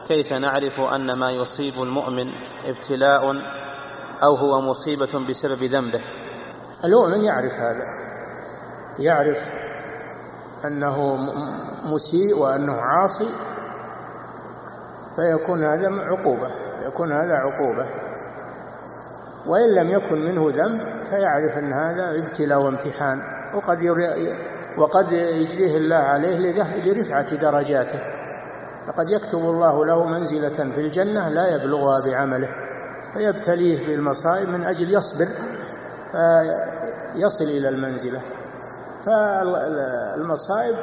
كيف نعرف أن ما يصيب المؤمن ابتلاء أو هو مصيبة بسبب ذنبه؟ المؤمن يعرف هذا، يعرف أنه مسيء وأنه عاصي، فيكون هذا عقوبة، يكون هذا عقوبة. وإن لم يكن منه ذنب فيعرف أن هذا ابتلاء وامتحان، وقد يجريه الله عليه لرفعة درجاته، فقد يكتب الله له منزلة في الجنة لا يبلغها بعمله، فيبتليه بالمصائب من أجل يصبر فيصل إلى المنزلة. فالمصائب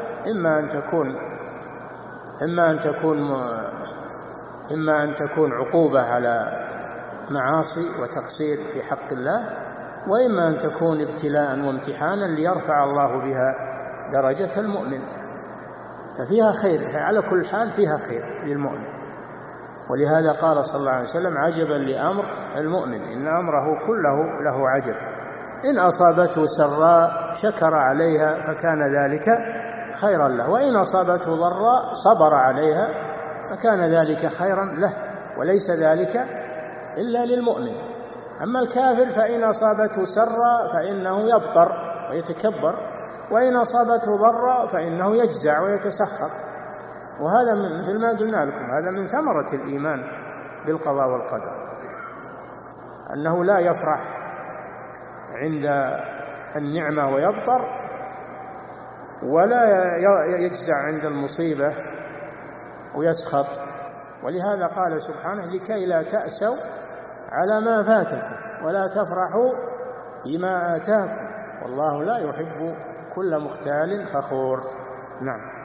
إما أن تكون عقوبة على معاصي وتقصير في حق الله، وإما أن تكون ابتلاء وامتحانا ليرفع الله بها درجة المؤمن، ففيها خير، على كل حال فيها خير للمؤمن. ولهذا قال صلى الله عليه وسلم: عجبا لأمر المؤمن إن أمره كله له عجب، إن أصابته سراء شكر عليها فكان ذلك خيرا له، وإن أصابته ضراء صبر عليها فكان ذلك خيرا له، وليس ذلك إلا للمؤمن. أما الكافر فإن أصابته سراء فإنه يبطر ويتكبر، وإن أصابته ضراء فإنه يجزع ويتسخط. وهذا مثل ما قلنا لكم، هذا من ثمرة الإيمان بالقضاء والقدر، أنه لا يفرح عند النعمة ويبطر، ولا يجزع عند المصيبة ويسخط. ولهذا قال سبحانه: لكي لا تأسوا على ما فاتكم ولا تفرحوا بما آتاكم والله لا يحب كل مختال فخور. نعم.